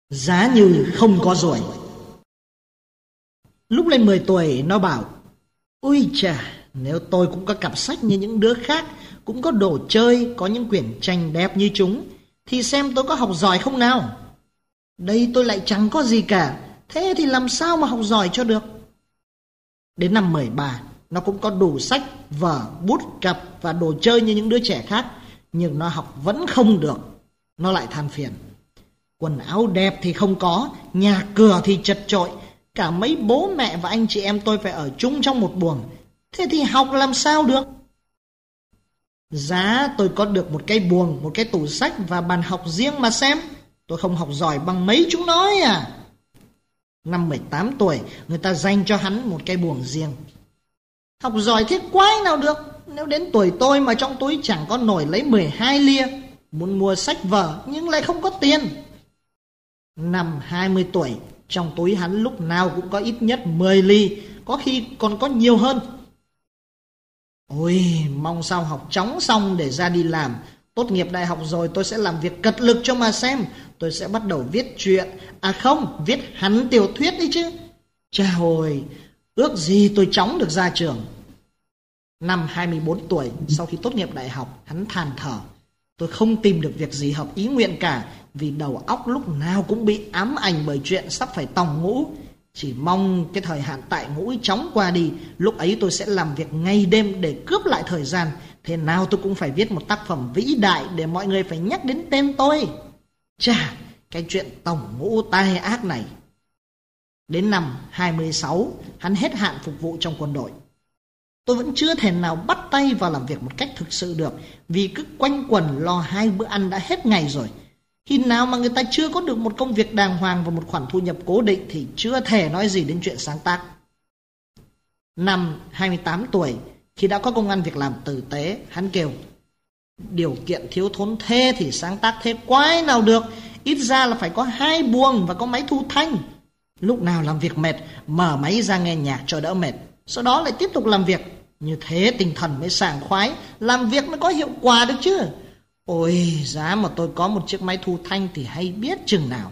Giá như không có ruồi. Lúc lên 10 tuổi nó bảo: ui chà, nếu tôi cũng có cặp sách như những đứa khác, cũng có đồ chơi, có những quyển tranh đẹp như chúng, thì xem tôi có học giỏi không nào. Đây tôi lại chẳng có gì cả, thế thì làm sao mà học giỏi cho được. Đến năm 13, nó cũng có đủ sách, vở, bút, cặp và đồ chơi như những đứa trẻ khác, nhưng nó học vẫn không được. Nó lại than phiền: quần áo đẹp thì không có, nhà cửa thì chật chội, cả mấy bố mẹ và anh chị em tôi phải ở chung trong một buồng, thế thì học làm sao được. Giá tôi có được một cái buồng, một cái tủ sách và bàn học riêng mà xem, tôi không học giỏi bằng mấy chúng nó à. Năm 18 tuổi, người ta dành cho hắn một cái buồng riêng. Học giỏi thế quái nào được, nếu đến tuổi tôi mà trong túi chẳng có nổi lấy 12 lia, muốn mua sách vở nhưng lại không có tiền. Năm 20 tuổi, trong túi hắn lúc nào cũng có ít nhất 10 ly, có khi còn có nhiều hơn. Ôi, mong sao học chóng xong để ra đi làm. Tốt nghiệp đại học rồi tôi sẽ làm việc cật lực cho mà xem. Tôi sẽ bắt đầu viết truyện, viết hẳn tiểu thuyết đấy chứ. Chà ôi, ước gì tôi chóng được ra trường. Năm 24 tuổi, sau khi tốt nghiệp đại học, hắn than thở: tôi không tìm được việc gì hợp ý nguyện cả, vì đầu óc lúc nào cũng bị ám ảnh bởi chuyện sắp phải tòng ngũ. Chỉ mong cái thời hạn tại ngũ chóng qua đi, lúc ấy tôi sẽ làm việc ngày đêm để cướp lại thời gian. Thế nào tôi cũng phải viết một tác phẩm vĩ đại để mọi người phải nhắc đến tên tôi. Chà, cái chuyện tòng ngũ tai ác này. Đến năm 26, hắn hết hạn phục vụ trong quân đội. Tôi vẫn chưa thể nào bắt tay vào làm việc một cách thực sự được, vì cứ quanh quẩn lo 2 bữa ăn đã hết ngày rồi. Khi nào mà người ta chưa có được một công việc đàng hoàng và một khoản thu nhập cố định thì chưa thể nói gì đến chuyện sáng tác. Năm 28 tuổi, khi đã có công ăn việc làm tử tế, hắn kêu: điều kiện thiếu thốn thế thì sáng tác thế quái nào được, ít ra là phải có 2 buồng và có máy thu thanh. Lúc nào làm việc mệt, mở máy ra nghe nhạc cho đỡ mệt, sau đó lại tiếp tục làm việc. Như thế tinh thần mới sảng khoái, làm việc nó có hiệu quả được chứ. Ôi, giá mà tôi có một chiếc máy thu thanh thì hay biết chừng nào.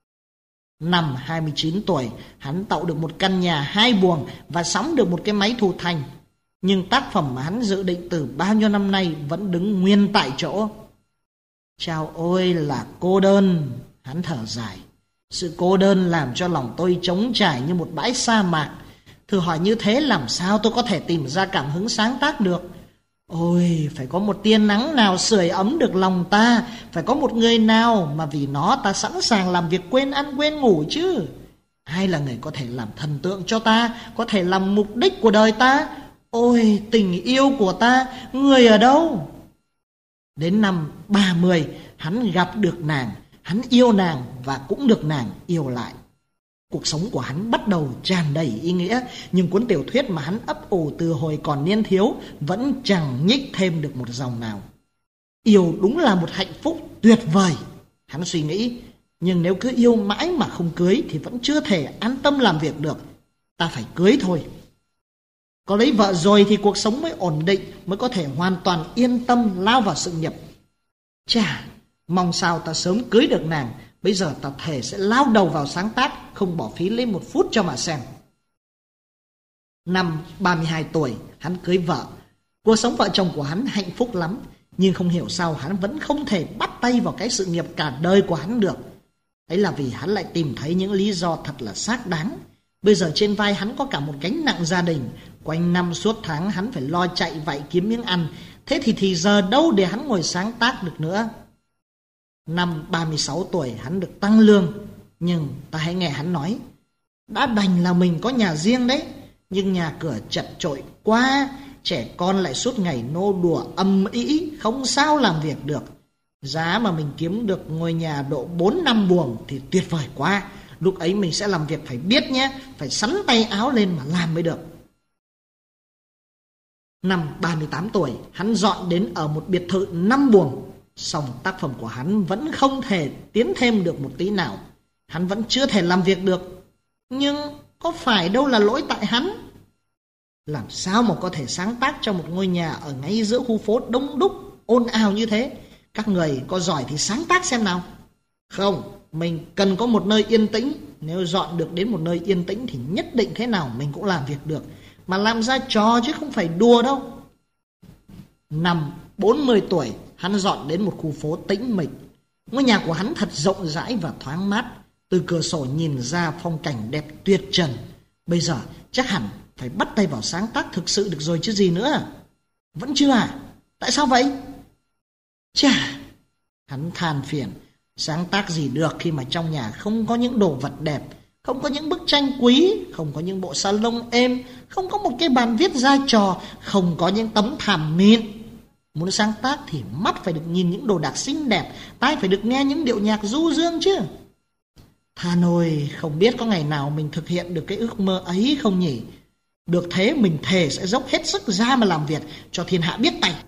Năm 29 tuổi, hắn tạo được một căn nhà 2 buồng và sắm được một cái máy thu thanh. Nhưng tác phẩm mà hắn dự định từ bao nhiêu năm nay vẫn đứng nguyên tại chỗ. Chao ôi là cô đơn, hắn thở dài. Sự cô đơn làm cho lòng tôi trống trải như một bãi sa mạc. Thử hỏi như thế làm sao tôi có thể tìm ra cảm hứng sáng tác được. Ôi, phải có một tia nắng nào sưởi ấm được lòng ta, phải có một người nào mà vì nó ta sẵn sàng làm việc quên ăn quên ngủ chứ. Ai là người có thể làm thần tượng cho ta, có thể làm mục đích của đời ta? Ôi, tình yêu của ta, người ở đâu? Đến năm 30, hắn gặp được nàng, hắn yêu nàng và cũng được nàng yêu lại. Cuộc sống của hắn bắt đầu tràn đầy ý nghĩa, nhưng cuốn tiểu thuyết mà hắn ấp ủ từ hồi còn niên thiếu vẫn chẳng nhích thêm được một dòng nào. Yêu đúng là một hạnh phúc tuyệt vời, hắn suy nghĩ, nhưng nếu cứ yêu mãi mà không cưới thì vẫn chưa thể an tâm làm việc được. Ta phải cưới thôi. Có lấy vợ rồi thì cuộc sống mới ổn định, mới có thể hoàn toàn yên tâm lao vào sự nghiệp. Chà, mong sao ta sớm cưới được nàng. Bây giờ ta thề sẽ lao đầu vào sáng tác, không bỏ phí lấy 1 phút cho mà xem. Năm 32 tuổi, hắn cưới vợ. Cuộc sống vợ chồng của hắn hạnh phúc lắm, nhưng không hiểu sao hắn vẫn không thể bắt tay vào cái sự nghiệp cả đời của hắn được. Ấy là vì hắn lại tìm thấy những lý do thật là xác đáng. Bây giờ trên vai hắn có cả một gánh nặng gia đình, quanh năm suốt tháng hắn phải lo chạy vạy kiếm miếng ăn. Thế thì giờ đâu để hắn ngồi sáng tác được nữa. Năm 36 tuổi hắn được tăng lương, nhưng ta hãy nghe hắn nói: đã đành là mình có nhà riêng đấy, nhưng nhà cửa chật chội quá, trẻ con lại suốt ngày nô đùa âm ĩ, không sao làm việc được. Giá mà mình kiếm được ngôi nhà độ 4-5 buồng thì tuyệt vời quá. Lúc ấy mình sẽ làm việc phải biết nhé, phải sắn tay áo lên mà làm mới được. Năm 38 tuổi, hắn dọn đến ở một biệt thự 5 buồng. Song tác phẩm của hắn vẫn không thể tiến thêm được một tí nào. Hắn vẫn chưa thể làm việc được. Nhưng có phải đâu là lỗi tại hắn? Làm sao mà có thể sáng tác cho một ngôi nhà ở ngay giữa khu phố đông đúc ồn ào như thế? Các người có giỏi thì sáng tác xem nào. Không, mình cần có một nơi yên tĩnh. Nếu dọn được đến một nơi yên tĩnh thì nhất định thế nào mình cũng làm việc được. Mà làm ra trò chứ không phải đùa đâu. Năm 40 tuổi, hắn dọn đến một khu phố tĩnh mịch. Ngôi nhà của hắn thật rộng rãi và thoáng mát. Từ cửa sổ nhìn ra phong cảnh đẹp tuyệt trần. Bây giờ chắc hẳn phải bắt tay vào sáng tác thực sự được rồi chứ gì nữa. Vẫn chưa à? Tại sao vậy? Chà, hắn than phiền. Sáng tác gì được khi mà trong nhà không có những đồ vật đẹp, không có những bức tranh quý, không có những bộ salon êm, không có một cái bàn viết ra trò, không có những tấm thảm mịn. Muốn sáng tác thì mắt phải được nhìn những đồ đạc xinh đẹp, tai phải được nghe những điệu nhạc du dương chứ. Than ôi, không biết có ngày nào mình thực hiện được cái ước mơ ấy không nhỉ? Được thế mình thề sẽ dốc hết sức ra mà làm việc cho thiên hạ biết tay.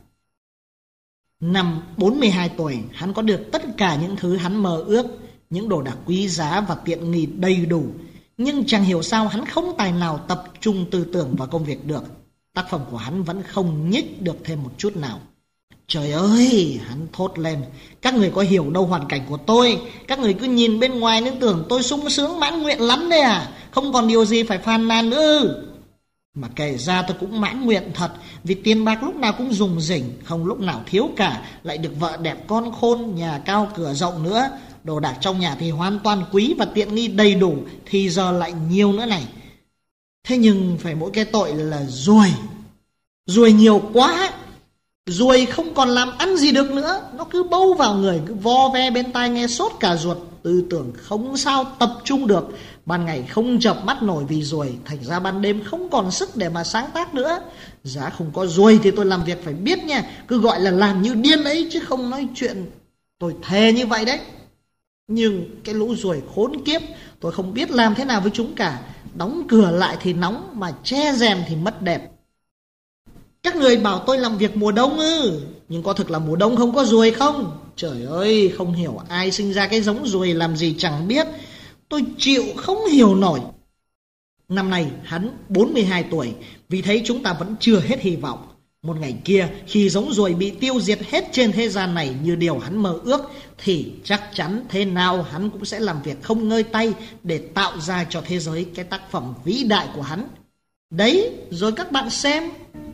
Năm 42 tuổi, hắn có được tất cả những thứ hắn mơ ước, những đồ đạc quý giá và tiện nghi đầy đủ. Nhưng chẳng hiểu sao hắn không tài nào tập trung tư tưởng vào công việc được. Tác phẩm của hắn vẫn không nhích được thêm một chút nào. Trời ơi, hắn thốt lên, các người có hiểu đâu hoàn cảnh của tôi. Các người cứ nhìn bên ngoài nên tưởng tôi sung sướng mãn nguyện lắm đấy à. Không còn điều gì phải phàn nàn nữa. Mà kể ra tôi cũng mãn nguyện thật. Vì tiền bạc lúc nào cũng rủng rỉnh, không lúc nào thiếu cả. Lại được vợ đẹp con khôn, nhà cao cửa rộng nữa. Đồ đạc trong nhà thì hoàn toàn quý và tiện nghi đầy đủ, thì giờ lại nhiều nữa này. Thế nhưng phải mỗi cái tội là ruồi nhiều quá. Ruồi không còn làm ăn gì được nữa. Nó cứ bâu vào người, cứ vo ve bên tai nghe sốt cả ruột. Tư tưởng không sao tập trung được. Ban ngày không chợp mắt nổi vì ruồi, thành ra ban đêm không còn sức để mà sáng tác nữa. Giá không có ruồi thì tôi làm việc phải biết nha. Cứ gọi là làm như điên ấy chứ không nói chuyện. Tôi thề như vậy đấy. Nhưng cái lũ ruồi khốn kiếp, tôi không biết làm thế nào với chúng cả. Đóng cửa lại thì nóng, mà che rèm thì mất đẹp. Các người bảo tôi làm việc mùa đông ư? Nhưng có thực là mùa đông không có ruồi không? Trời ơi, không hiểu ai sinh ra cái giống ruồi làm gì chẳng biết. Tôi chịu không hiểu nổi. Năm nay hắn 42 tuổi, vì thế chúng ta vẫn chưa hết hy vọng. Một ngày kia, khi giống ruồi bị tiêu diệt hết trên thế gian này như điều hắn mơ ước, thì chắc chắn thế nào hắn cũng sẽ làm việc không ngơi tay để tạo ra cho thế giới cái tác phẩm vĩ đại của hắn. Đấy, rồi các bạn xem.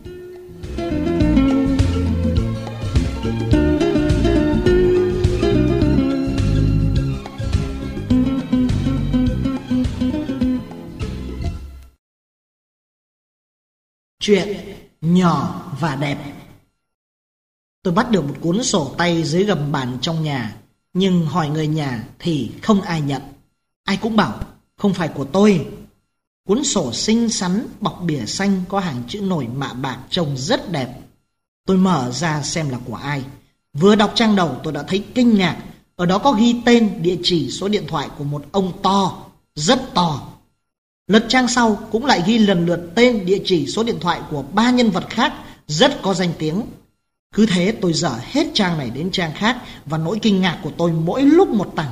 Chuyện nhỏ và đẹp. Tôi bắt được một cuốn sổ tay dưới gầm bàn trong nhà, nhưng hỏi người nhà thì không ai nhận. Ai cũng bảo không phải của tôi. Cuốn sổ xinh xắn, bọc bìa xanh, có hàng chữ nổi mạ bạc trông rất đẹp. Tôi mở ra xem là của ai. Vừa đọc trang đầu tôi đã thấy kinh ngạc. Ở đó có ghi tên, địa chỉ, số điện thoại của một ông to, rất to. Lật trang sau cũng lại ghi lần lượt tên, địa chỉ, số điện thoại của 3 nhân vật khác rất có danh tiếng. Cứ thế tôi dở hết trang này đến trang khác, và nỗi kinh ngạc của tôi mỗi lúc một tăng.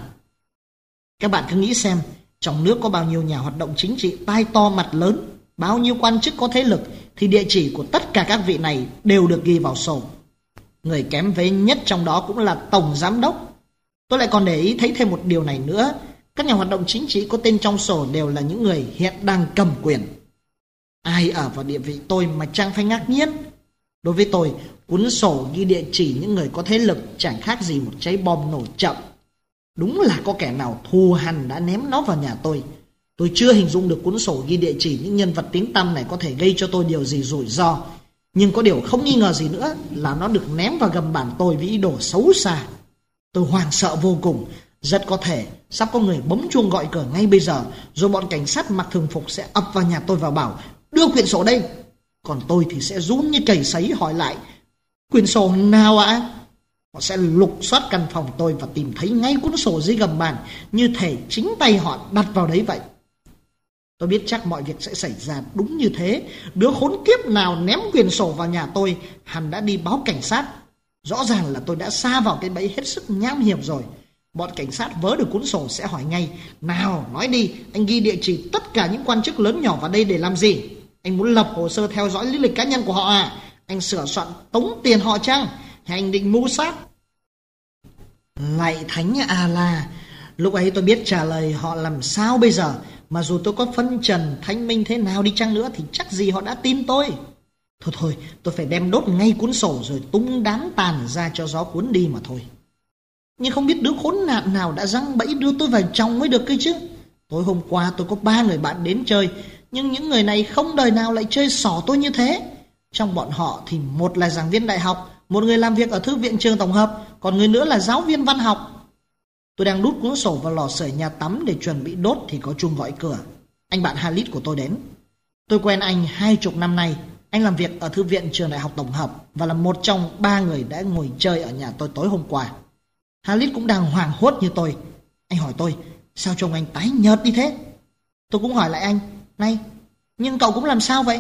Các bạn cứ nghĩ xem, trong nước có bao nhiêu nhà hoạt động chính trị tai to mặt lớn, bao nhiêu quan chức có thế lực, thì địa chỉ của tất cả các vị này đều được ghi vào sổ. Người kém vế nhất trong đó cũng là tổng giám đốc. Tôi lại còn để ý thấy thêm một điều này nữa. Các nhà hoạt động chính trị có tên trong sổ đều là những người hiện đang cầm quyền. Ai ở vào địa vị tôi mà chẳng phải ngạc nhiên. Đối với tôi, cuốn sổ ghi địa chỉ những người có thế lực chẳng khác gì một trái bom nổ chậm. Đúng là có kẻ nào thù hằn đã ném nó vào nhà tôi. Tôi chưa hình dung được cuốn sổ ghi địa chỉ những nhân vật tiếng tăm này có thể gây cho tôi điều gì rủi ro. Nhưng có điều không nghi ngờ gì nữa là nó được ném vào gầm bàn tôi với ý đồ xấu xa. Tôi hoảng sợ vô cùng. Rất có thể sắp có người bấm chuông gọi cửa ngay bây giờ, rồi bọn cảnh sát mặc thường phục sẽ ập vào nhà tôi và bảo đưa quyển sổ đây. Còn tôi thì sẽ run như cầy sấy hỏi lại quyển sổ nào ạ? Họ sẽ lục soát căn phòng tôi và tìm thấy ngay cuốn sổ dưới gầm bàn, như thể chính tay họ đặt vào đấy vậy. Tôi biết chắc mọi việc sẽ xảy ra đúng như thế. Đứa khốn kiếp nào ném quyển sổ vào nhà tôi, hắn đã đi báo cảnh sát. Rõ ràng là tôi đã sa vào cái bẫy hết sức nham hiểm rồi. Bọn cảnh sát vớ được cuốn sổ sẽ hỏi ngay: nào, nói đi, anh ghi địa chỉ tất cả những quan chức lớn nhỏ vào đây để làm gì? Anh muốn lập hồ sơ theo dõi lý lịch cá nhân của họ à? Anh sửa soạn tống tiền họ chăng? Hay anh định mưu sát? Lạy thánh Allah, Lúc ấy tôi biết trả lời họ làm sao bây giờ, mà dù tôi có phân trần thanh minh thế nào đi chăng nữa thì chắc gì họ đã tin tôi. Thôi, tôi phải đem đốt ngay cuốn sổ rồi tung đám tàn ra cho gió cuốn đi mà thôi. Nhưng không biết đứa khốn nạn nào đã giăng bẫy đưa tôi vào trong mới được cơ chứ. Tối hôm qua tôi có 3 người bạn đến chơi, nhưng những người này không đời nào lại chơi xỏ tôi như thế. Trong bọn họ thì một là giảng viên đại học, một người làm việc ở thư viện trường tổng hợp, còn người nữa là giáo viên văn học. Tôi đang đút cuốn sổ vào lò sưởi nhà tắm để chuẩn bị đốt thì có chuông gọi cửa. Anh bạn Halit của tôi đến. Tôi quen anh 20 năm nay. Anh làm việc ở thư viện trường đại học tổng hợp và là một trong 3 người đã ngồi chơi ở nhà tôi tối hôm qua. Halit cũng đang hoảng hốt như tôi. Anh hỏi tôi, sao trông anh tái nhợt đi thế? Tôi cũng hỏi lại anh, này, nhưng cậu cũng làm sao vậy?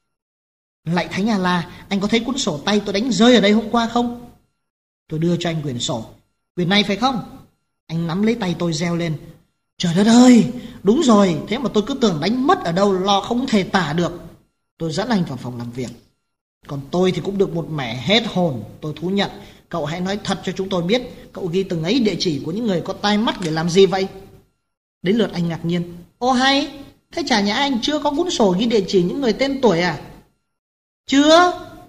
Lạy Thánh Allah, anh có thấy cuốn sổ tay tôi đánh rơi ở đây hôm qua không? Tôi đưa cho anh quyển sổ. Quyển này phải không? Anh nắm lấy tay tôi reo lên. Trời đất ơi, đúng rồi, thế mà tôi cứ tưởng đánh mất ở đâu, lo không thể tả được. Tôi dẫn anh vào phòng làm việc. Còn tôi thì cũng được một mẻ hết hồn. Tôi thú nhận, cậu hãy nói thật cho chúng tôi biết, cậu ghi từng ấy địa chỉ của những người có tai mắt để làm gì vậy? Đến lượt anh ngạc nhiên. Ô hay, thế chả nhẽ anh chưa có cuốn sổ ghi địa chỉ những người tên tuổi à? Chưa.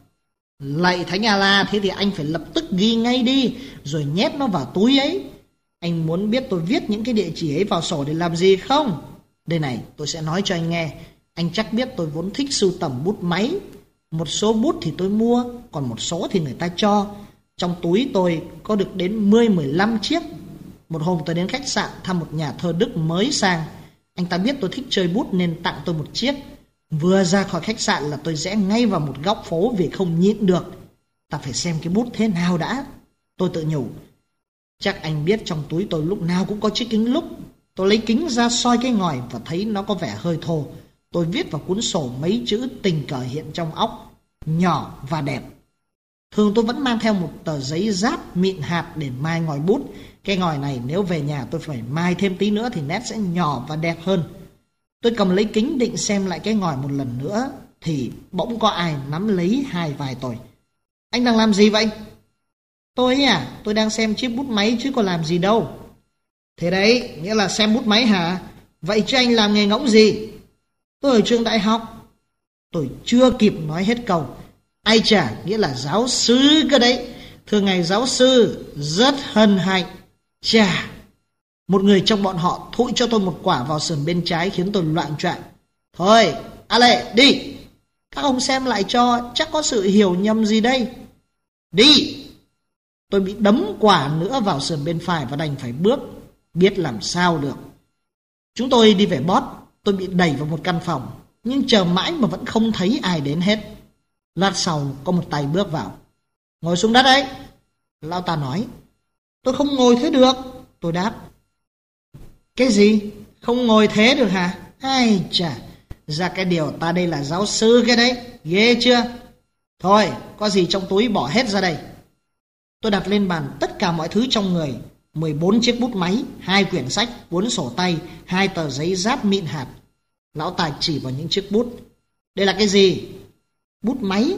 Lạy Thánh Allah, thế thì anh phải lập tức ghi ngay đi, rồi nhét nó vào túi ấy. Anh muốn biết tôi viết những cái địa chỉ ấy vào sổ để làm gì không? Đây này, tôi sẽ nói cho anh nghe. Anh chắc biết tôi vốn thích sưu tầm bút máy. Một số bút thì tôi mua, còn một số thì người ta cho. Trong túi tôi có được đến 10-15 chiếc. Một hôm tôi đến khách sạn thăm một nhà thơ Đức mới sang. Anh ta biết tôi thích chơi bút nên tặng tôi một chiếc. Vừa ra khỏi khách sạn là tôi rẽ ngay vào một góc phố vì không nhịn được. Ta phải xem cái bút thế nào đã. Tôi tự nhủ, chắc anh biết trong túi tôi lúc nào cũng có chiếc kính lúp. Tôi lấy kính ra soi cái ngòi và thấy nó có vẻ hơi thô. Tôi viết vào cuốn sổ mấy chữ tình cờ hiện trong óc, nhỏ và đẹp. Thường tôi vẫn mang theo một tờ giấy giáp mịn hạt để mai ngòi bút. Cái ngòi này nếu về nhà tôi phải mai thêm tí nữa thì nét sẽ nhỏ và đẹp hơn. Tôi cầm lấy kính định xem lại cái ngòi một lần nữa thì bỗng có ai nắm lấy hai vai tôi. Anh đang làm gì vậy? Tôi tôi đang xem chiếc bút máy chứ có làm gì đâu. Thế đấy, nghĩa là xem bút máy hả? Vậy chứ anh làm nghề ngỗng gì? Tôi ở trường đại học. Tôi chưa kịp nói hết câu. Ai chả, nghĩa là giáo sư cơ đấy. Thưa ngài giáo sư, rất hân hạnh. Chà, một người trong bọn họ thụi cho tôi một quả vào sườn bên trái khiến tôi loạng choạng. Thôi, Ale, đi. Các ông xem lại cho, chắc có sự hiểu nhầm gì đây. Đi. Tôi bị đấm quả nữa vào sườn bên phải và đành phải bước. Biết làm sao được. Chúng tôi đi về Bót. Tôi bị đẩy vào một căn phòng, nhưng chờ mãi mà vẫn không thấy ai đến hết. Lát sau có một tay bước vào. Ngồi xuống đất đấy. Lão ta nói. Tôi không ngồi thế được. Tôi đáp. Cái gì? Không ngồi thế được hả? Ai chà, ra cái điều ta đây là giáo sư cái đấy. Ghê chưa? Thôi, có gì trong túi bỏ hết ra đây. Tôi đặt lên bàn tất cả mọi thứ trong người. 14 chiếc bút máy, 2 quyển sách, cuốn sổ tay, 2 tờ giấy giáp mịn hạt. Lão ta chỉ vào những chiếc bút. Đây là cái gì? Bút máy.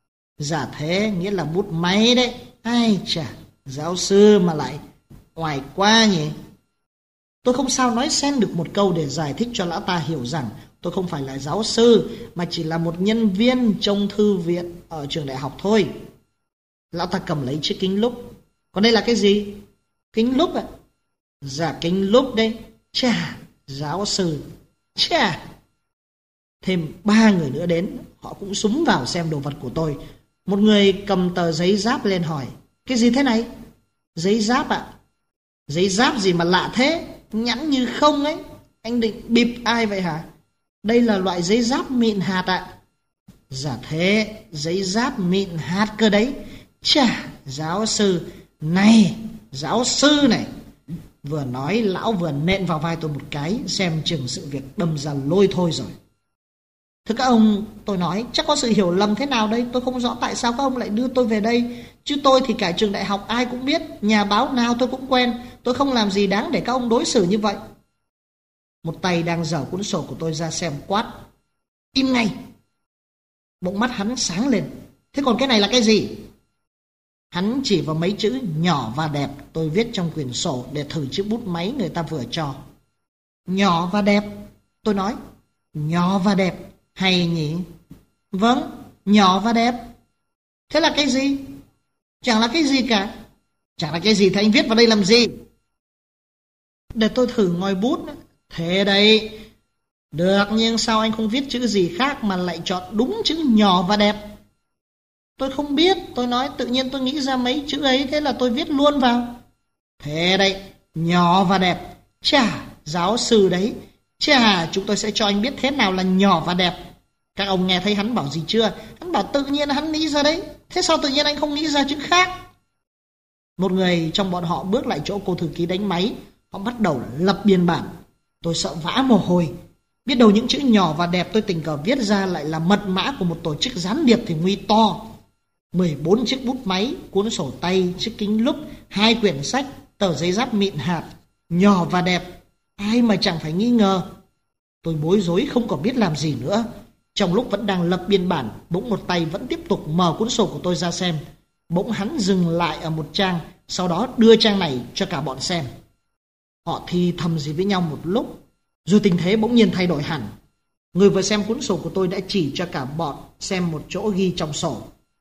Dạ thế, nghĩa là bút máy đấy. Ai chà, giáo sư mà lại oải quá nhỉ. Tôi không sao nói xen được một câu để giải thích cho lão ta hiểu rằng tôi không phải là giáo sư mà chỉ là một nhân viên trong thư viện ở trường đại học thôi. Lão ta cầm lấy chiếc kính lúp. Còn đây là cái gì? Kính lúp ạ? Dạ kính lúp đây. Chà, giáo sư. Chà. Thêm 3 người nữa đến. Họ cũng súng vào xem đồ vật của tôi. Một người cầm tờ giấy giáp lên hỏi. Cái gì thế này? Giấy giáp ạ? Giấy giáp gì mà lạ thế? Nhẵn như không ấy. Anh định bịp ai vậy hả? Đây là loại giấy giáp mịn hạt ạ. Dạ thế, giấy giáp mịn hạt cơ đấy. Chà, giáo sư. Này, giáo sư này. Vừa nói lão vừa nện vào vai tôi một cái, xem chừng sự việc đâm ra lôi thôi rồi. Thưa các ông, tôi nói, chắc có sự hiểu lầm thế nào đây. Tôi không rõ tại sao các ông lại đưa tôi về đây. Chứ tôi thì cả trường đại học ai cũng biết, nhà báo nào tôi cũng quen. Tôi không làm gì đáng để các ông đối xử như vậy. Một tay đang giở cuốn sổ của tôi ra xem quát. Im ngay. Bỗng mắt hắn sáng lên. Thế còn cái này là cái gì? Hắn chỉ vào mấy chữ nhỏ và đẹp tôi viết trong quyển sổ để thử chiếc bút máy người ta vừa cho. Nhỏ và đẹp, tôi nói. Nhỏ và đẹp, hay nhỉ? Vâng, nhỏ và đẹp. Thế là cái gì? Chẳng là cái gì cả. Chẳng là cái gì thì anh viết vào đây làm gì? Để tôi thử ngòi bút. Thế đây. Được, nhưng sao anh không viết chữ gì khác mà lại chọn đúng chữ nhỏ và đẹp? Tôi không biết, tôi nói tự nhiên tôi nghĩ ra mấy chữ ấy, thế là tôi viết luôn vào. Thế đây, nhỏ và đẹp. Chà, giáo sư đấy. Chà, chúng tôi sẽ cho anh biết thế nào là nhỏ và đẹp. Các ông nghe thấy hắn bảo gì chưa? Hắn bảo tự nhiên hắn nghĩ ra đấy. Thế sao tự nhiên anh không nghĩ ra chữ khác? Một người trong bọn họ bước lại chỗ cô thư ký đánh máy. Họ bắt đầu lập biên bản. Tôi sợ vã mồ hôi. Biết đâu những chữ nhỏ và đẹp tôi tình cờ viết ra lại là mật mã của một tổ chức gián điệp thì nguy to. 14 chiếc bút máy, cuốn sổ tay, chiếc kính lúp, 2 quyển sách, tờ giấy giáp mịn hạt. Nhỏ và đẹp, ai mà chẳng phải nghi ngờ. Tôi bối rối không còn biết làm gì nữa. Trong lúc vẫn đang lập biên bản, bỗng một tay vẫn tiếp tục mở cuốn sổ của tôi ra xem. Bỗng hắn dừng lại ở một trang, sau đó đưa trang này cho cả bọn xem. Họ thì thầm gì với nhau một lúc, rồi tình thế bỗng nhiên thay đổi hẳn. Người vừa xem cuốn sổ của tôi đã chỉ cho cả bọn xem một chỗ ghi trong sổ.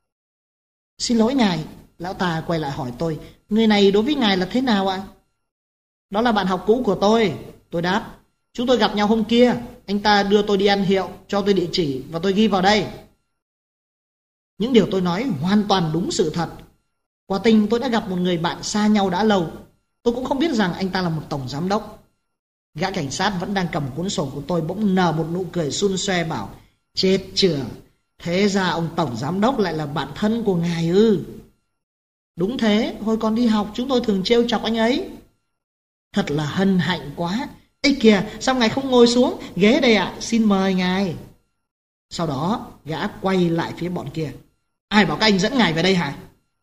Xin lỗi ngài, lão ta quay lại hỏi tôi, người này đối với ngài là thế nào ạ? Đó là bạn học cũ của tôi đáp. Chúng tôi gặp nhau hôm kia, anh ta đưa tôi đi ăn hiệu, cho tôi địa chỉ và tôi ghi vào đây. Những điều tôi nói hoàn toàn đúng sự thật. Quả tình tôi đã gặp một người bạn xa nhau đã lâu. Tôi cũng không biết rằng anh ta là một tổng giám đốc. Gã cảnh sát vẫn đang cầm cuốn sổ của tôi bỗng nở một nụ cười xun xoe bảo, chết chửa, thế ra ông tổng giám đốc lại là bạn thân của ngài ư? Đúng thế, hồi còn đi học chúng tôi thường trêu chọc anh ấy. Thật là hân hạnh quá. Ê kìa, sao ngài không ngồi xuống? Ghế đây ạ, xin mời ngài. Sau đó gã quay lại phía bọn kia. Ai bảo các anh dẫn ngài về đây hả?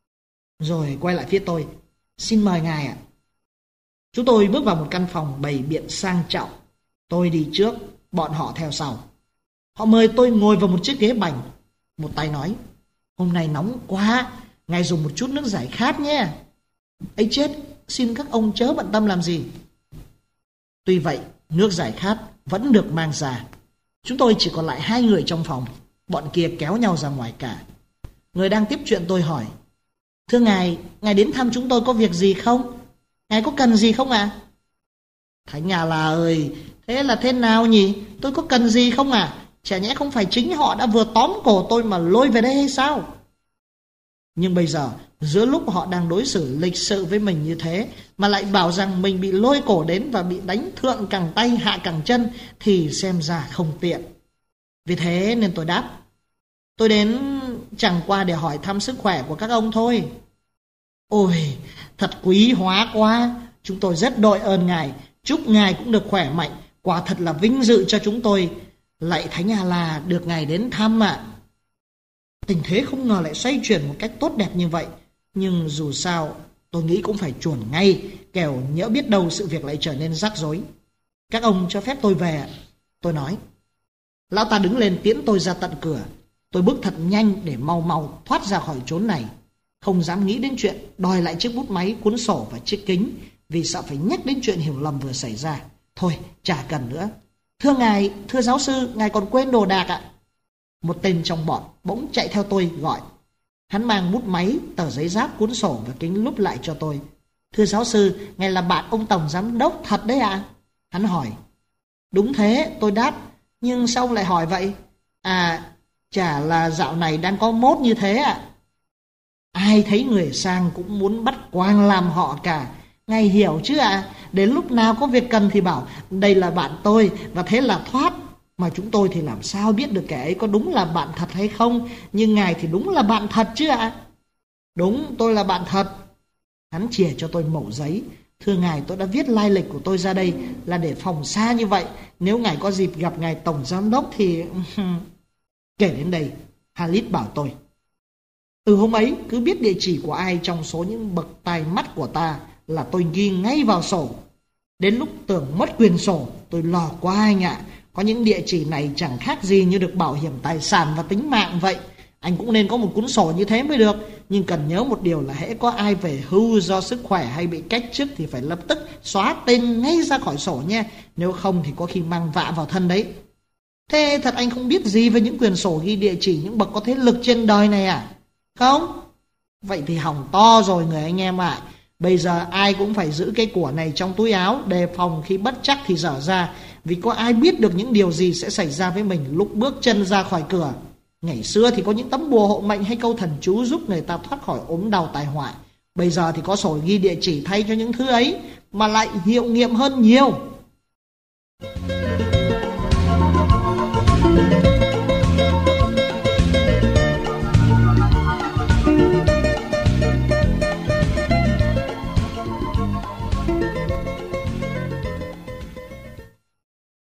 Rồi quay lại phía tôi. Xin mời ngài ạ. Chúng tôi bước vào một căn phòng bày biện sang trọng. Tôi đi trước, bọn họ theo sau. Họ mời tôi ngồi vào một chiếc ghế bành. Một tay nói, hôm nay nóng quá, ngài dùng một chút nước giải khát nhé. Ấy chết, xin các ông chớ bận tâm làm gì. Tuy vậy, nước giải khát vẫn được mang ra. Chúng tôi chỉ còn lại 2 người trong phòng. Bọn kia kéo nhau ra ngoài cả. Người đang tiếp chuyện tôi hỏi, thưa ngài đến thăm chúng tôi có việc gì không? Ngài có cần gì không ạ? Thánh Nhà là ơi, thế là thế nào nhỉ? Tôi có cần gì không à? Chả nhẽ không phải chính họ đã vừa tóm cổ tôi mà lôi về đây hay sao? Nhưng bây giờ, giữa lúc họ đang đối xử lịch sự với mình như thế, mà lại bảo rằng mình bị lôi cổ đến và bị đánh thượng cẳng tay hạ cẳng chân, thì xem ra không tiện. Vì thế nên tôi đáp, tôi đến chẳng qua để hỏi thăm sức khỏe của các ông thôi. Ôi, thật quý hóa quá, chúng tôi rất đội ơn ngài, chúc ngài cũng được khỏe mạnh, quả thật là vinh dự cho chúng tôi. Lạy Thánh Allah được ngài đến thăm ạ. Tình thế không ngờ lại xoay chuyển một cách tốt đẹp như vậy. Nhưng dù sao tôi nghĩ cũng phải chuồn ngay, kẻo nhỡ biết đâu sự việc lại trở nên rắc rối. Các ông cho phép tôi về ạ, tôi nói. Lão ta đứng lên tiễn tôi ra tận cửa. Tôi bước thật nhanh để mau mau thoát ra khỏi chốn này. Không dám nghĩ đến chuyện đòi lại chiếc bút máy, cuốn sổ và chiếc kính, vì sợ phải nhắc đến chuyện hiểu lầm vừa xảy ra. Thôi, chả cần nữa. Thưa ngài, thưa giáo sư, ngài còn quên đồ đạc ạ. Một tên trong bọn bỗng chạy theo tôi gọi. Hắn mang bút máy, tờ giấy giáp, cuốn sổ và kính lúp lại cho tôi. Thưa giáo sư, ngài là bạn ông tổng giám đốc thật đấy ạ? Hắn hỏi. Đúng thế, tôi đáp. Nhưng sao ông lại hỏi vậy? À, chả là dạo này đang có mốt như thế ạ. Ai thấy người sang cũng muốn bắt quang làm họ cả. Ngài hiểu chứ ạ? Đến lúc nào có việc cần thì bảo đây là bạn tôi và thế là thoát. Mà chúng tôi thì làm sao biết được kẻ ấy có đúng là bạn thật hay không? Nhưng ngài thì đúng là bạn thật chứ ạ? Đúng, tôi là bạn thật. Hắn chìa cho tôi mẩu giấy. Thưa ngài, tôi đã viết lai lịch của tôi ra đây là để phòng xa như vậy. Nếu ngài có dịp gặp ngài tổng giám đốc thì... Kể đến đây, Halit bảo tôi. Từ hôm ấy, cứ biết địa chỉ của ai trong số những bậc tai mắt của ta là tôi ghi ngay vào sổ. Đến lúc tưởng mất quyền sổ, tôi lò quá anh ạ. Có những địa chỉ này chẳng khác gì như được bảo hiểm tài sản và tính mạng vậy. Anh cũng nên có một cuốn sổ như thế mới được. Nhưng cần nhớ một điều là hễ có ai về hưu do sức khỏe hay bị cách chức thì phải lập tức xóa tên ngay ra khỏi sổ nha. Nếu không thì có khi mang vạ vào thân đấy. Thế thật anh không biết gì về những quyển sổ ghi địa chỉ những bậc có thế lực trên đời này à? Không? Vậy thì hỏng to rồi người anh em ạ. Bây giờ ai cũng phải giữ cái của này trong túi áo, đề phòng khi bất chắc thì dở ra. Vì có ai biết được những điều gì sẽ xảy ra với mình lúc bước chân ra khỏi cửa. Ngày xưa thì có những tấm bùa hộ mệnh hay câu thần chú giúp người ta thoát khỏi ốm đau tai họa. Bây giờ thì có sổ ghi địa chỉ thay cho những thứ ấy, mà lại hiệu nghiệm hơn nhiều.